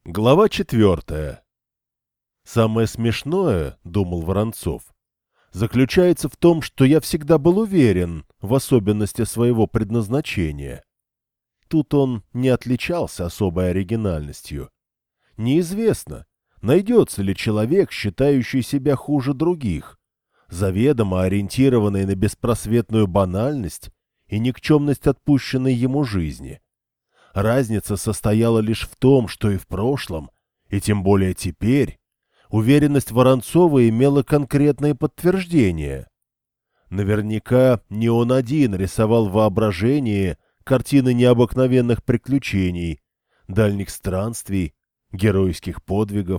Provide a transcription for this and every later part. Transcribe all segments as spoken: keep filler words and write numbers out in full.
Глава четвертая. «Самое смешное, — думал Воронцов, — заключается в том, что я всегда был уверен в особенности своего предназначения. Тут он не отличался особой оригинальностью. Неизвестно, найдется ли человек, считающий себя хуже других, заведомо ориентированный на беспросветную банальность и никчемность отпущенной ему жизни. Разница состояла лишь в том, что и в прошлом, и тем более теперь, уверенность Воронцова имела конкретное подтверждение. Наверняка не он один рисовал в воображении картины необыкновенных приключений, дальних странствий, геройских подвигов.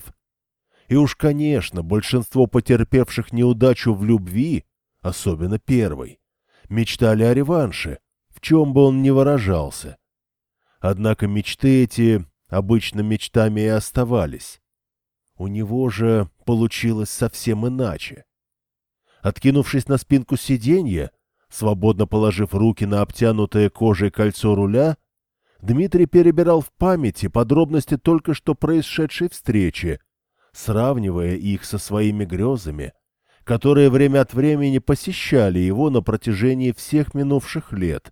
И уж, конечно, большинство потерпевших неудачу в любви, особенно первой, мечтали о реванше, в чем бы он ни выражался. Однако мечты эти обычно мечтами и оставались. У него же получилось совсем иначе. Откинувшись на спинку сиденья, свободно положив руки на обтянутое кожей кольцо руля, Дмитрий перебирал в памяти подробности только что происшедшей встречи, сравнивая их со своими грезами, которые время от времени посещали его на протяжении всех минувших лет,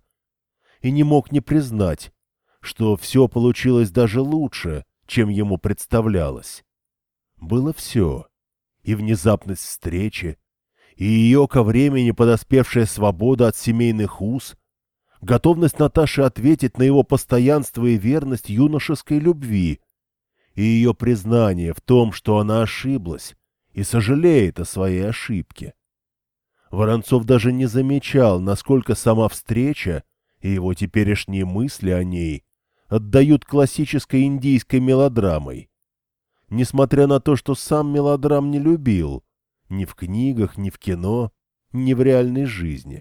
и не мог не признать, что все получилось даже лучше, чем ему представлялось. Было все: и внезапность встречи, и ее ко времени подоспевшая свобода от семейных уз, готовность Наташи ответить на его постоянство и верность юношеской любви, и ее признание в том, что она ошиблась и сожалеет о своей ошибке. Воронцов даже не замечал, насколько сама встреча и его теперешние мысли о ней отдают классической индийской мелодрамой. Несмотря на то, что сам мелодрам не любил, ни в книгах, ни в кино, ни в реальной жизни.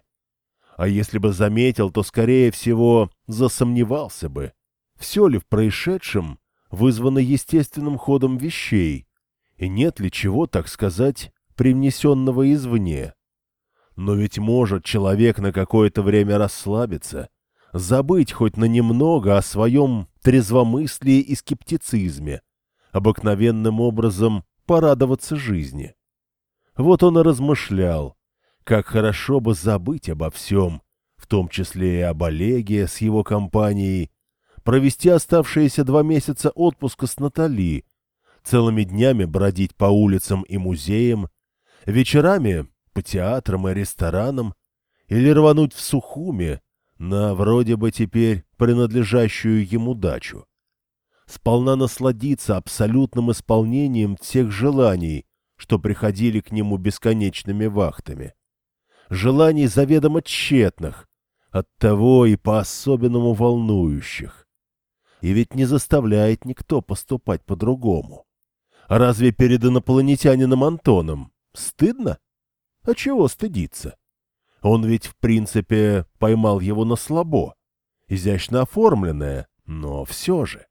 А если бы заметил, то, скорее всего, засомневался бы, все ли в происшедшем вызвано естественным ходом вещей, и нет ли чего, так сказать, привнесенного извне. Но ведь может человек на какое-то время расслабиться, забыть хоть на немного о своем трезвомыслии и скептицизме, обыкновенным образом порадоваться жизни. Вот он и размышлял, как хорошо бы забыть обо всем, в том числе и об Олеге с его компанией, провести оставшиеся два месяца отпуска с Натали, целыми днями бродить по улицам и музеям, вечерами по театрам и ресторанам, или рвануть в Сухуми на вроде бы теперь принадлежащую ему дачу. Сполна насладиться абсолютным исполнением всех желаний, что приходили к нему бесконечными вахтами. Желаний заведомо тщетных, оттого и по-особенному волнующих. И ведь не заставляет никто поступать по-другому. А разве перед инопланетянином Антоном стыдно? А чего стыдиться? Он ведь, в принципе, поймал его на слабо, изящно оформленное, но все же.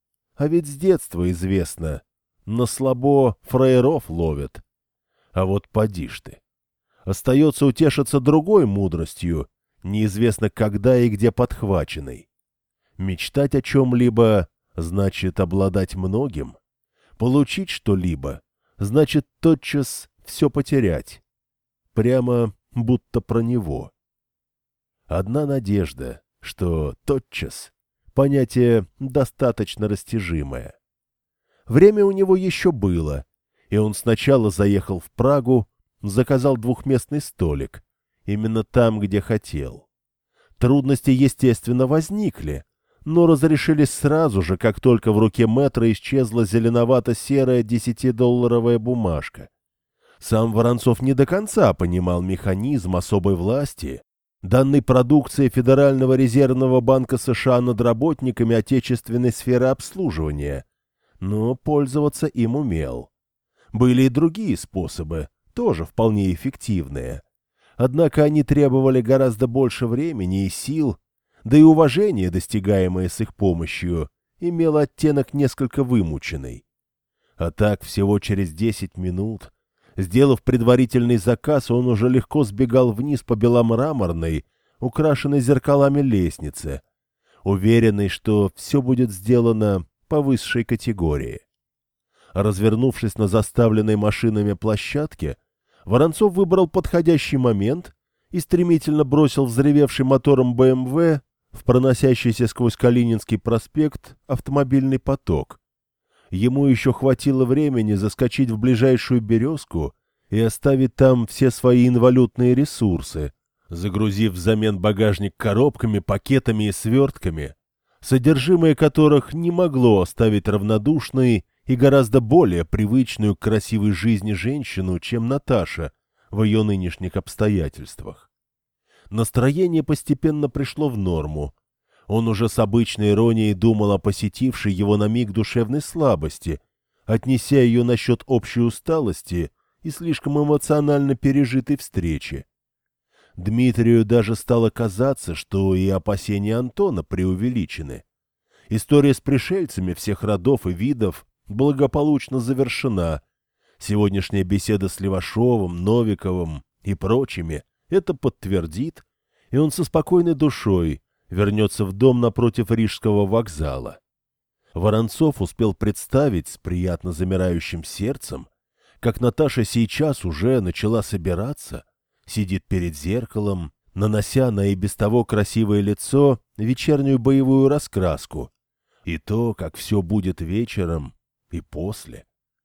А ведь с детства известно, на слабо фраеров ловят. А вот поди ж ты. Остается утешиться другой мудростью, неизвестно когда и где подхваченной. Мечтать о чем-либо значит обладать многим. Получить что-либо значит тотчас все потерять. Прямо будто про него. Одна надежда, что тотчас — понятие достаточно растяжимое. Время у него еще было, и он сначала заехал в Прагу, заказал двухместный столик, именно там, где хотел. Трудности, естественно, возникли, но разрешились сразу же, как только в руке мэтра исчезла зеленовато-серая десятидолларовая бумажка. Сам Воронцов не до конца понимал механизм особой власти, данной продукции Федерального резервного банка США над работниками отечественной сферы обслуживания, но пользоваться им умел. Были и другие способы, тоже вполне эффективные. Однако они требовали гораздо больше времени и сил, да и уважение, достигаемое с их помощью, имело оттенок несколько вымученный. А так всего через десять минут, сделав предварительный заказ, он уже легко сбегал вниз по беломраморной, украшенной зеркалами лестнице, уверенный, что все будет сделано по высшей категории. Развернувшись на заставленной машинами площадке, Воронцов выбрал подходящий момент и стремительно бросил взревевший мотором бэ эм вэ в проносящийся сквозь Калининский проспект автомобильный поток. Ему еще хватило времени заскочить в ближайшую «Березку» и оставить там все свои инвалютные ресурсы, загрузив взамен багажник коробками, пакетами и свертками, содержимое которых не могло оставить равнодушной и гораздо более привычную к красивой жизни женщину, чем Наташа в ее нынешних обстоятельствах. Настроение постепенно пришло в норму. Он уже с обычной иронией думал о посетившей его на миг душевной слабости, отнеся ее насчет общей усталости и слишком эмоционально пережитой встречи. Дмитрию даже стало казаться, что и опасения Антона преувеличены. История с пришельцами всех родов и видов благополучно завершена. Сегодняшняя беседа с Левашовым, Новиковым и прочими это подтвердит, и он со спокойной душой вернется в дом напротив Рижского вокзала. Воронцов успел представить с приятно замирающим сердцем, как Наташа сейчас уже начала собираться, сидит перед зеркалом, нанося на и без того красивое лицо вечернюю боевую раскраску, и то, как все будет вечером и после.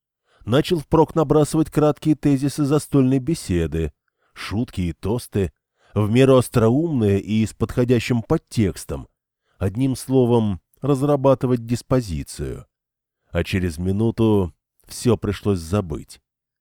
Начал впрок набрасывать краткие тезисы застольной беседы, шутки и тосты, в меру остроумные и с подходящим подтекстом, одним словом, разрабатывать диспозицию. А через минуту все пришлось забыть.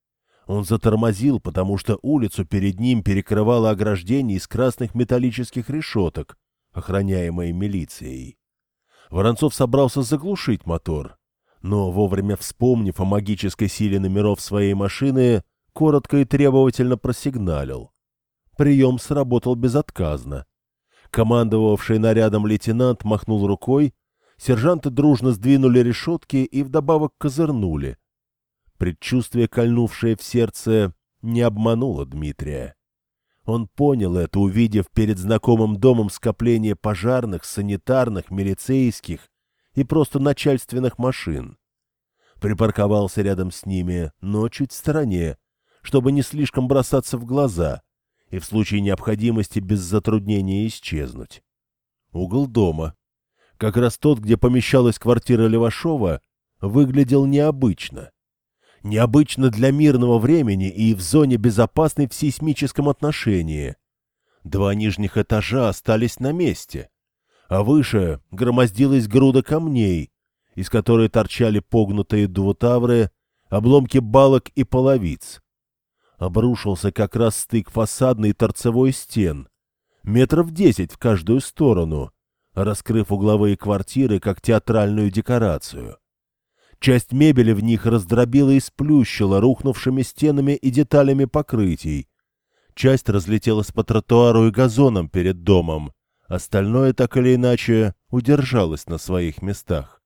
Он затормозил, потому что улицу перед ним перекрывало ограждение из красных металлических решеток, охраняемое милицией. Воронцов собрался заглушить мотор, но, вовремя вспомнив о магической силе номеров своей машины, коротко и требовательно просигналил. Прием сработал безотказно. Командовавший нарядом лейтенант махнул рукой, сержанты дружно сдвинули решетки и вдобавок козырнули. Предчувствие, кольнувшее в сердце, не обмануло Дмитрия. Он понял это, увидев перед знакомым домом скопление пожарных, санитарных, милицейских и просто начальственных машин. Припарковался рядом с ними, но чуть в стороне, чтобы не слишком бросаться в глаза и в случае необходимости без затруднения исчезнуть. Угол дома, как раз тот, где помещалась квартира Левашова, выглядел необычно. Необычно для мирного времени и в зоне безопасной в сейсмическом отношении. Два нижних этажа остались на месте, а выше громоздилась груда камней, из которой торчали погнутые двутавры, обломки балок и половиц. Обрушился как раз стык фасадной и торцевой стен, метров десять в каждую сторону, раскрыв угловые квартиры как театральную декорацию. Часть мебели в них раздробила и сплющила рухнувшими стенами и деталями покрытий. Часть разлетелась по тротуару и газонам перед домом, остальное так или иначе удержалось на своих местах.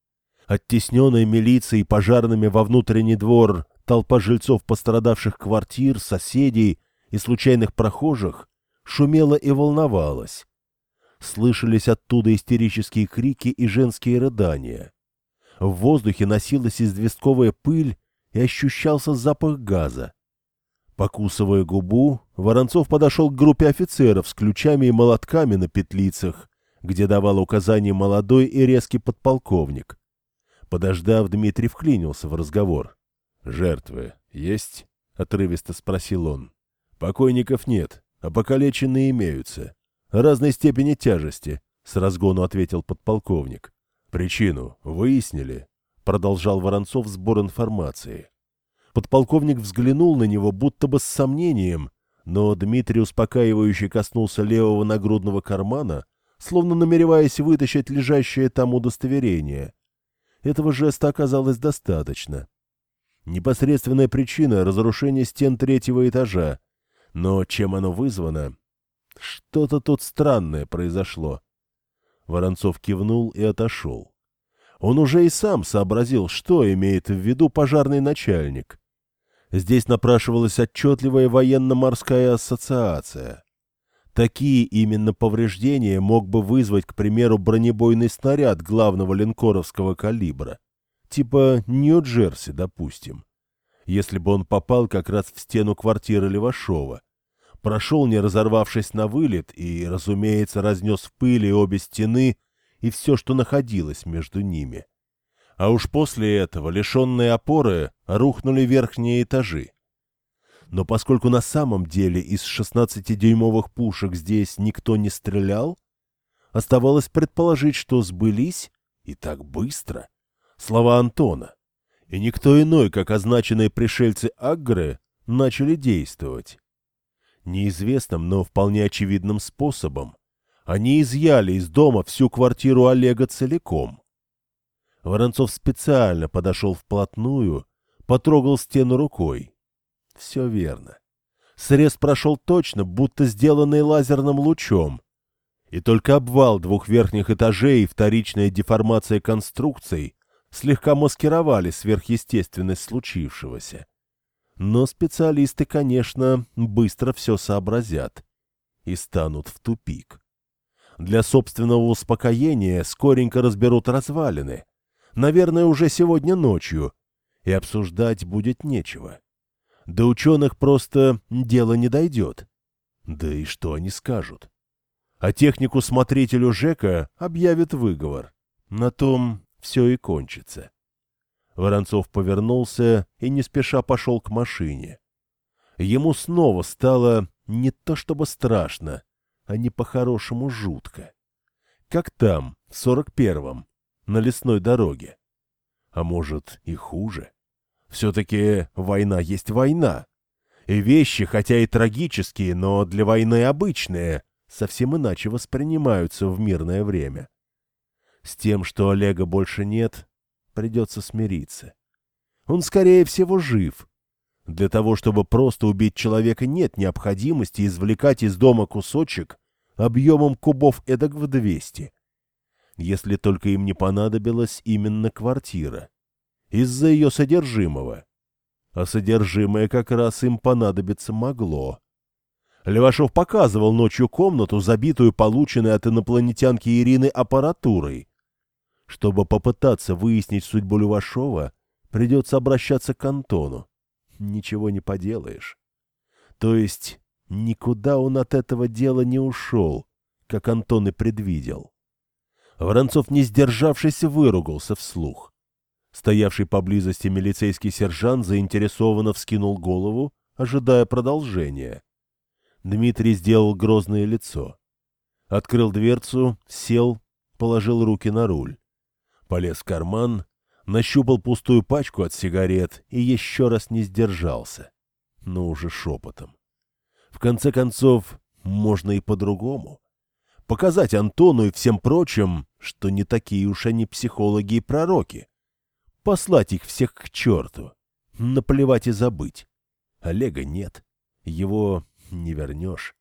Оттесненная милицией и пожарными во внутренний двор толпа жильцов пострадавших квартир, соседей и случайных прохожих шумела и волновалась. Слышались оттуда истерические крики и женские рыдания. В воздухе носилась известковая пыль и ощущался запах газа. Покусывая губу, Воронцов подошел к группе офицеров с ключами и молотками на петлицах, где давал указания молодой и резкий подполковник. Подождав, Дмитрий вклинился в разговор. «Жертвы есть?» — отрывисто спросил он. «Покойников нет, а покалеченные имеются. Разной степени тяжести», — с разгону ответил подполковник. «Причину выяснили?» — продолжал Воронцов сбор информации. Подполковник взглянул на него будто бы с сомнением, но Дмитрий успокаивающе коснулся левого нагрудного кармана, словно намереваясь вытащить лежащее там удостоверение. Этого жеста оказалось достаточно. Непосредственная причина — разрушение стен третьего этажа. Но чем оно вызвано? Что-то тут странное произошло. Воронцов кивнул и отошел. Он уже и сам сообразил, что имеет в виду пожарный начальник. Здесь напрашивалась отчетливая военно-морская ассоциация. Такие именно повреждения мог бы вызвать, к примеру, бронебойный снаряд главного линкоровского калибра, типа Нью-Джерси, допустим, если бы он попал как раз в стену квартиры Левашова, прошел, не разорвавшись на вылет, и, разумеется, разнес в пыли обе стены и все, что находилось между ними. А уж после этого, лишенные опоры, рухнули верхние этажи. Но поскольку на самом деле из шестнадцатидюймовых пушек здесь никто не стрелял, оставалось предположить, что сбылись, и так быстро, слова Антона, и никто иной, как означенные пришельцы Агры, начали действовать. Неизвестным, но вполне очевидным способом они изъяли из дома всю квартиру Олега целиком. Воронцов специально подошел вплотную, потрогал стену рукой. Все верно. Срез прошел точно, будто сделанный лазерным лучом. И только обвал двух верхних этажей и вторичная деформация конструкций слегка маскировали сверхъестественность случившегося. Но специалисты, конечно, быстро все сообразят и станут в тупик. Для собственного успокоения скоренько разберут развалины, наверное, уже сегодня ночью, и обсуждать будет нечего. До ученых просто дело не дойдет. Да и что они скажут? А технику-смотрителю ЖЭКа объявят выговор. На том все и кончится. Воронцов повернулся и не спеша пошел к машине. Ему снова стало не то чтобы страшно, а не по-хорошему жутко. Как там, в сорок первом, на лесной дороге. А может и хуже. Все-таки война есть война. И вещи, хотя и трагические, но для войны обычные, совсем иначе воспринимаются в мирное время. С тем, что Олега больше нет, придется смириться. Он, скорее всего, жив. Для того, чтобы просто убить человека, нет необходимости извлекать из дома кусочек объемом кубов эдак в двести. Если только им не понадобилась именно квартира. Из-за ее содержимого. А содержимое как раз им понадобиться могло. Левашов показывал ночью комнату, забитую полученной от инопланетянки Ирины аппаратурой. Чтобы попытаться выяснить судьбу Левашова, придется обращаться к Антону. Ничего не поделаешь. То есть никуда он от этого дела не ушел, как Антон и предвидел. Воронцов, не сдержавшись, выругался вслух. Стоявший поблизости милицейский сержант заинтересованно вскинул голову, ожидая продолжения. Дмитрий сделал грозное лицо. Открыл дверцу, сел, положил руки на руль. Полез в карман, нащупал пустую пачку от сигарет и еще раз не сдержался. Но уже шепотом. В конце концов, можно и по-другому. Показать Антону и всем прочим, что не такие уж они психологи и пророки. Послать их всех к черту. Наплевать и забыть. Олега нет. Его не вернешь.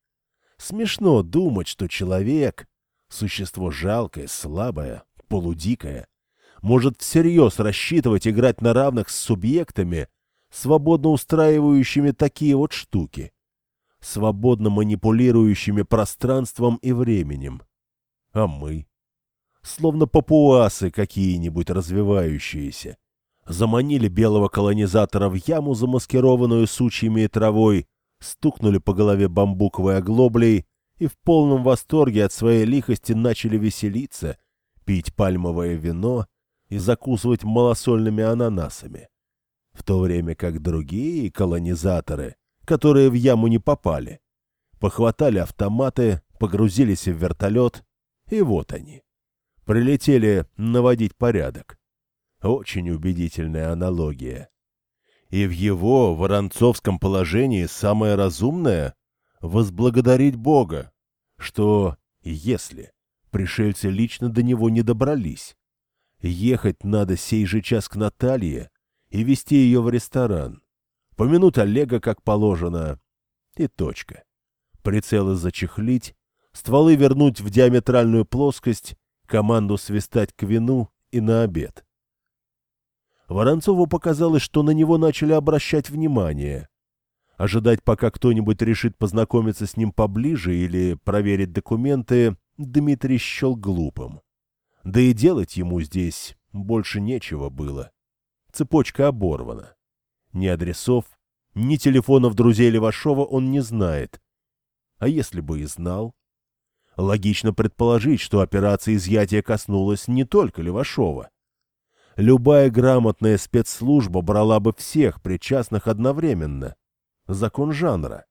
Смешно думать, что человек, существо жалкое, слабое, полудикое, может всерьез рассчитывать играть на равных с субъектами, свободно устраивающими такие вот штуки, свободно манипулирующими пространством и временем. А мы? Словно папуасы какие-нибудь развивающиеся. Заманили белого колонизатора в яму, замаскированную сучьями и травой, стукнули по голове бамбуковой оглоблей и в полном восторге от своей лихости начали веселиться, пить пальмовое вино и закусывать малосольными ананасами. В то время как другие колонизаторы, которые в яму не попали, похватали автоматы, погрузились в вертолет, и вот они. Прилетели наводить порядок. Очень убедительная аналогия. И в его воронцовском положении самое разумное — возблагодарить Бога, что, если пришельцы лично до него не добрались, ехать надо сей же час к Наталье и везти ее в ресторан, помянуть Олега как положено, и точка. Прицелы зачехлить, стволы вернуть в диаметральную плоскость, команду свистать к вину и на обед. Воронцову показалось, что на него начали обращать внимание. Ожидать, пока кто-нибудь решит познакомиться с ним поближе или проверить документы, Дмитрий счел глупым. Да и делать ему здесь больше нечего было. Цепочка оборвана. Ни адресов, ни телефонов друзей Левашова он не знает. А если бы и знал? Логично предположить, что операция изъятия коснулась не только Левашова. Любая грамотная спецслужба брала бы всех причастных одновременно. Закон жанра.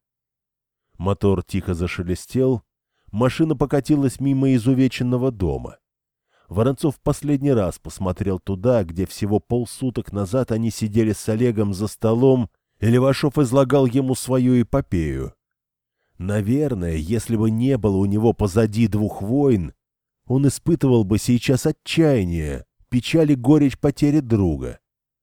Мотор тихо зашелестел, машина покатилась мимо изувеченного дома. Воронцов в последний раз посмотрел туда, где всего полсуток назад они сидели с Олегом за столом, и Левашов излагал ему свою эпопею. Наверное, если бы не было у него позади двух войн, он испытывал бы сейчас отчаяние, печаль и горечь потери друга.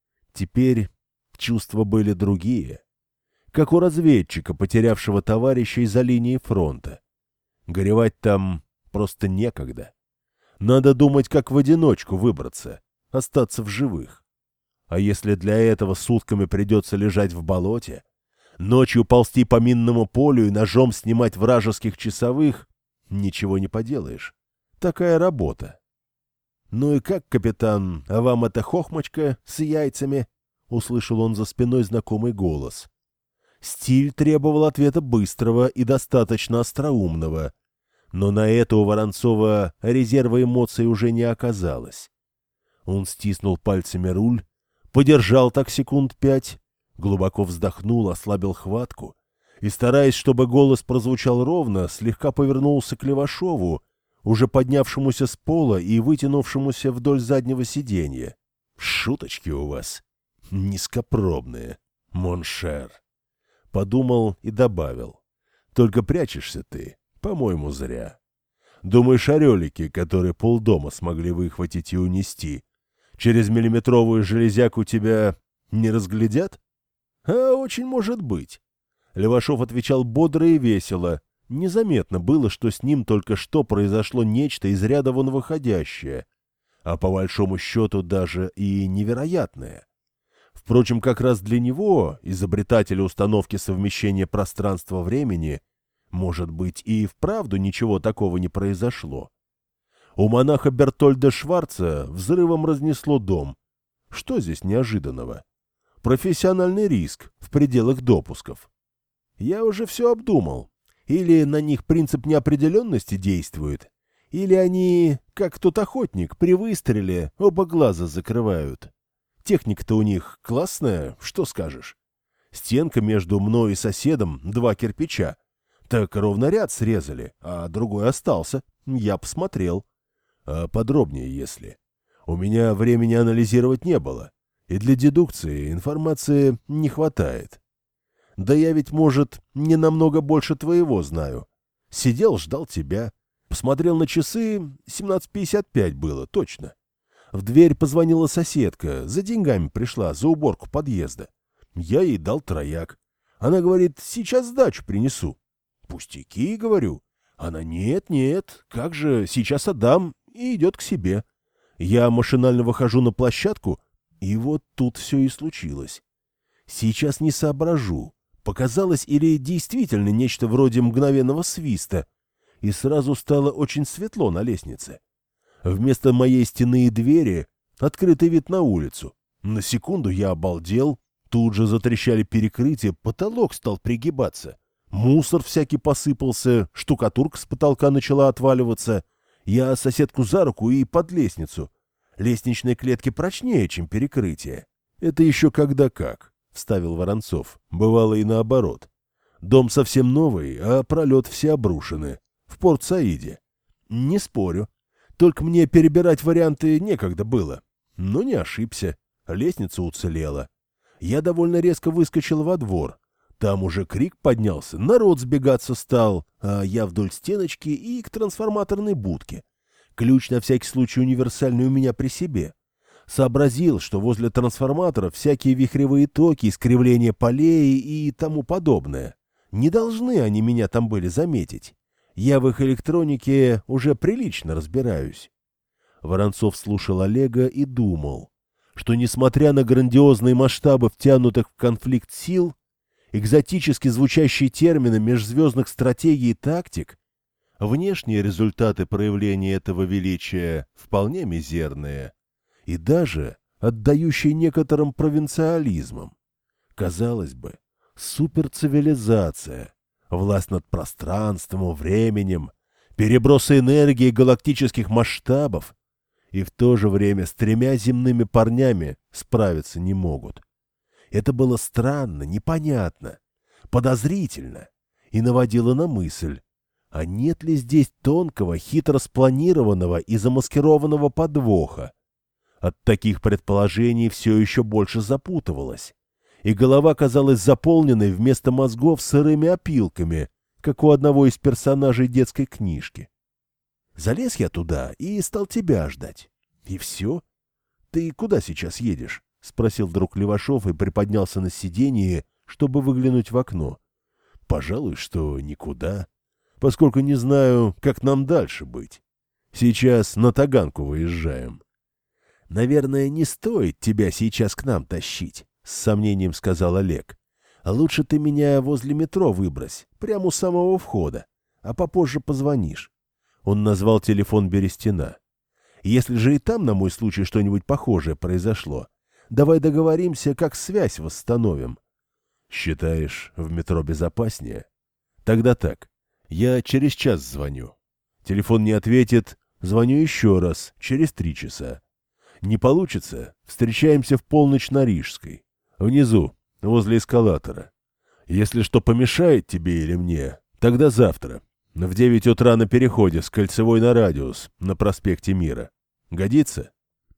Теперь чувства были другие, как у разведчика, потерявшего товарища из-за линии фронта. Горевать там просто некогда. Надо думать, как в одиночку выбраться, остаться в живых. А если для этого сутками придется лежать в болоте, ночью ползти по минному полю и ножом снимать вражеских часовых, ничего не поделаешь. Такая работа. «Ну и как, капитан, а вам эта хохмочка с яйцами?» — услышал он за спиной знакомый голос. Стиль требовал ответа быстрого и достаточно остроумного, но на это у Воронцова резерва эмоций уже не оказалось. Он стиснул пальцами руль, подержал так секунд пять, глубоко вздохнул, ослабил хватку и, стараясь, чтобы голос прозвучал ровно, слегка повернулся к Левашову, уже поднявшемуся с пола и вытянувшемуся вдоль заднего сиденья. «Шуточки у вас низкопробные, моншер», — подумал и добавил. «Только прячешься ты, по-моему, зря. Думаешь, орелики, которые полдома смогли выхватить и унести, через миллиметровую железяку тебя не разглядят? А очень может быть». Левашов отвечал бодро и весело. Незаметно было, что с ним только что произошло нечто из ряда вон выходящее, а по большому счету даже и невероятное. Впрочем, как раз для него, изобретателя установки совмещения пространства-времени, может быть, и вправду ничего такого не произошло. У монаха Бертольда Шварца взрывом разнесло дом. Что здесь неожиданного? Профессиональный риск в пределах допусков. Я уже все обдумал. Или на них принцип неопределенности действует, или они, как тот охотник, при выстреле оба глаза закрывают. Техника-то у них классная, что скажешь? Стенка между мной и соседом, два кирпича. Так ровно ряд срезали, а другой остался. Я посмотрел. А подробнее, если. У меня времени анализировать не было, и для дедукции информации не хватает. Да я ведь, может, не намного больше твоего знаю. Сидел, ждал тебя. Посмотрел на часы, семнадцать пятьдесят пять было, точно. В дверь позвонила соседка, за деньгами пришла, за уборку подъезда. Я ей дал трояк. Она говорит, сейчас сдачу принесу. Пустяки, говорю. Она, нет, нет, как же, сейчас отдам, и идет к себе. Я машинально выхожу на площадку, и вот тут все и случилось. Сейчас не соображу. Показалось или действительно нечто вроде мгновенного свиста, и сразу стало очень светло на лестнице. Вместо моей стены и двери открытый вид на улицу. На секунду я обалдел, тут же затрещали перекрытия, потолок стал пригибаться. Мусор всякий посыпался, штукатурка с потолка начала отваливаться. Я соседку за руку и под лестницу. Лестничные клетки прочнее, чем перекрытие. Это еще когда как. — вставил Воронцов. «Бывало и наоборот. Дом совсем новый, а пролет все обрушены. В Порт-Саиде. Не спорю. Только мне перебирать варианты некогда было. Но не ошибся. Лестница уцелела. Я довольно резко выскочил во двор. Там уже крик поднялся, народ сбегаться стал, а я вдоль стеночки и к трансформаторной будке. Ключ на всякий случай универсальный у меня при себе. Сообразил, что возле трансформатора всякие вихревые токи, искривления полей и тому подобное. Не должны они меня там были заметить. Я в их электронике уже прилично разбираюсь. Воронцов слушал Олега и думал, что, несмотря на грандиозные масштабы втянутых в конфликт сил, экзотически звучащие термины межзвездных стратегий и тактик, внешние результаты проявления этого величия вполне мизерные и даже отдающие некоторым провинциализмом. Казалось бы, суперцивилизация, власть над пространством, временем, перебросы энергии галактических масштабов, и в то же время с тремя земными парнями справиться не могут. Это было странно, непонятно, подозрительно и наводило на мысль, а нет ли здесь тонкого, хитро спланированного и замаскированного подвоха? От таких предположений все еще больше запутывалось, и голова казалась заполненной вместо мозгов сырыми опилками, как у одного из персонажей детской книжки. Залез я туда и стал тебя ждать. И все? Ты куда сейчас едешь? — спросил вдруг Левашов и приподнялся на сиденье, чтобы выглянуть в окно. — Пожалуй, что никуда, поскольку не знаю, как нам дальше быть. Сейчас на Таганку выезжаем. — Наверное, не стоит тебя сейчас к нам тащить, — с сомнением сказал Олег. — Лучше ты меня возле метро выбрось, прямо у самого входа, а попозже позвонишь. Он назвал телефон Берестина. — Если же и там на мой случай что-нибудь похожее произошло, давай договоримся, как связь восстановим. — Считаешь, в метро безопаснее? Тогда так. Я через час звоню. Телефон не ответит, звоню еще раз, через три часа. Не получится, встречаемся в полночь на Рижской. Внизу, возле эскалатора. Если что помешает тебе или мне, тогда завтра. В девять утра на переходе с Кольцевой на Радиус, на проспекте Мира. Годится?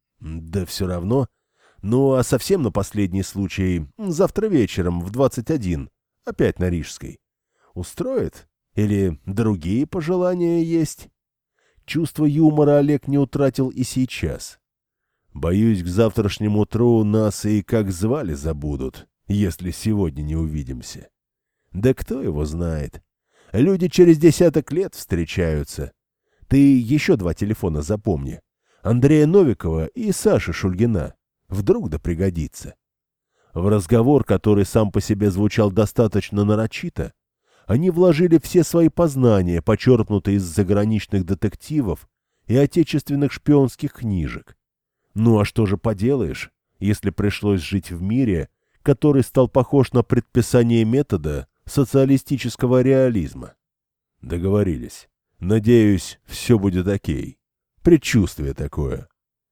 Да все равно. Ну, а совсем на последний случай, завтра вечером в двадцать один, опять на Рижской. Устроит? Или другие пожелания есть? Чувство юмора Олег не утратил и сейчас. Боюсь, к завтрашнему утру нас и как звали забудут, если сегодня не увидимся. Да кто его знает? Люди через десяток лет встречаются. Ты еще два телефона запомни. Андрея Новикова и Саши Шульгина. Вдруг да пригодится. В разговор, который сам по себе звучал достаточно нарочито, они вложили все свои познания, почерпнутые из заграничных детективов и отечественных шпионских книжек. Ну а что же поделаешь, если пришлось жить в мире, который стал похож на предписание метода социалистического реализма? Договорились. Надеюсь, все будет окей. Предчувствие такое.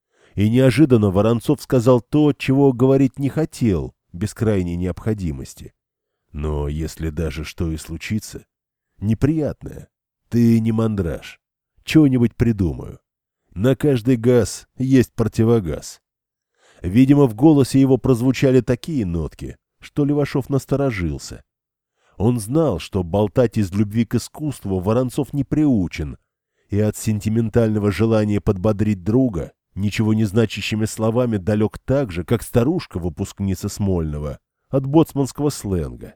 И неожиданно Воронцов сказал то, чего говорить не хотел, без крайней необходимости. Но если даже что и случится, неприятное, ты не мандраж. Чего-нибудь придумаю. На каждый газ есть противогаз. Видимо, в голосе его прозвучали такие нотки, что Левашов насторожился. Он знал, что болтать из любви к искусству Воронцов не приучен, и от сентиментального желания подбодрить друга ничего не значащими словами далек так же, как старушка-выпускница Смольного, от боцманского сленга.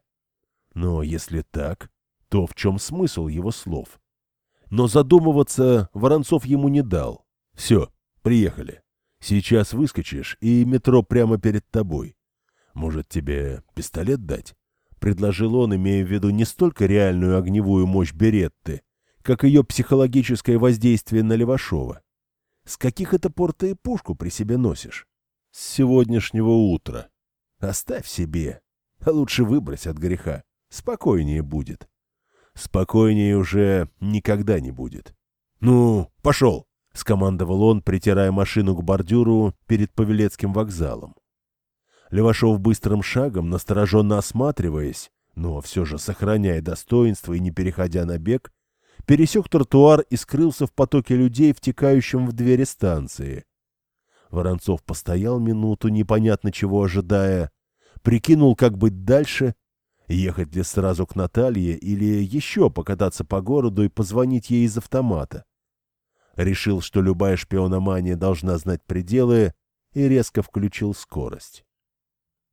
Но если так, то в чем смысл его слов? Но задумываться Воронцов ему не дал. Все, приехали. Сейчас выскочишь, и метро прямо перед тобой. Может, тебе пистолет дать? Предложил он, имея в виду не столько реальную огневую мощь Беретты, как ее психологическое воздействие на Левашова. С каких это пор ты пушку при себе носишь? С сегодняшнего утра. Оставь себе. А лучше выбрось от греха. Спокойнее будет. Спокойнее уже никогда не будет. Ну, пошел, скомандовал он, притирая машину к бордюру перед Павелецким вокзалом. Левашов быстрым шагом, настороженно осматриваясь, но все же сохраняя достоинство и не переходя на бег, пересек тротуар и скрылся в потоке людей, втекающем в двери станции. Воронцов постоял минуту, непонятно чего ожидая, прикинул, как быть дальше, ехать ли сразу к Наталье или еще покататься по городу и позвонить ей из автомата. Решил, что любая шпиономания должна знать пределы, и резко включил скорость.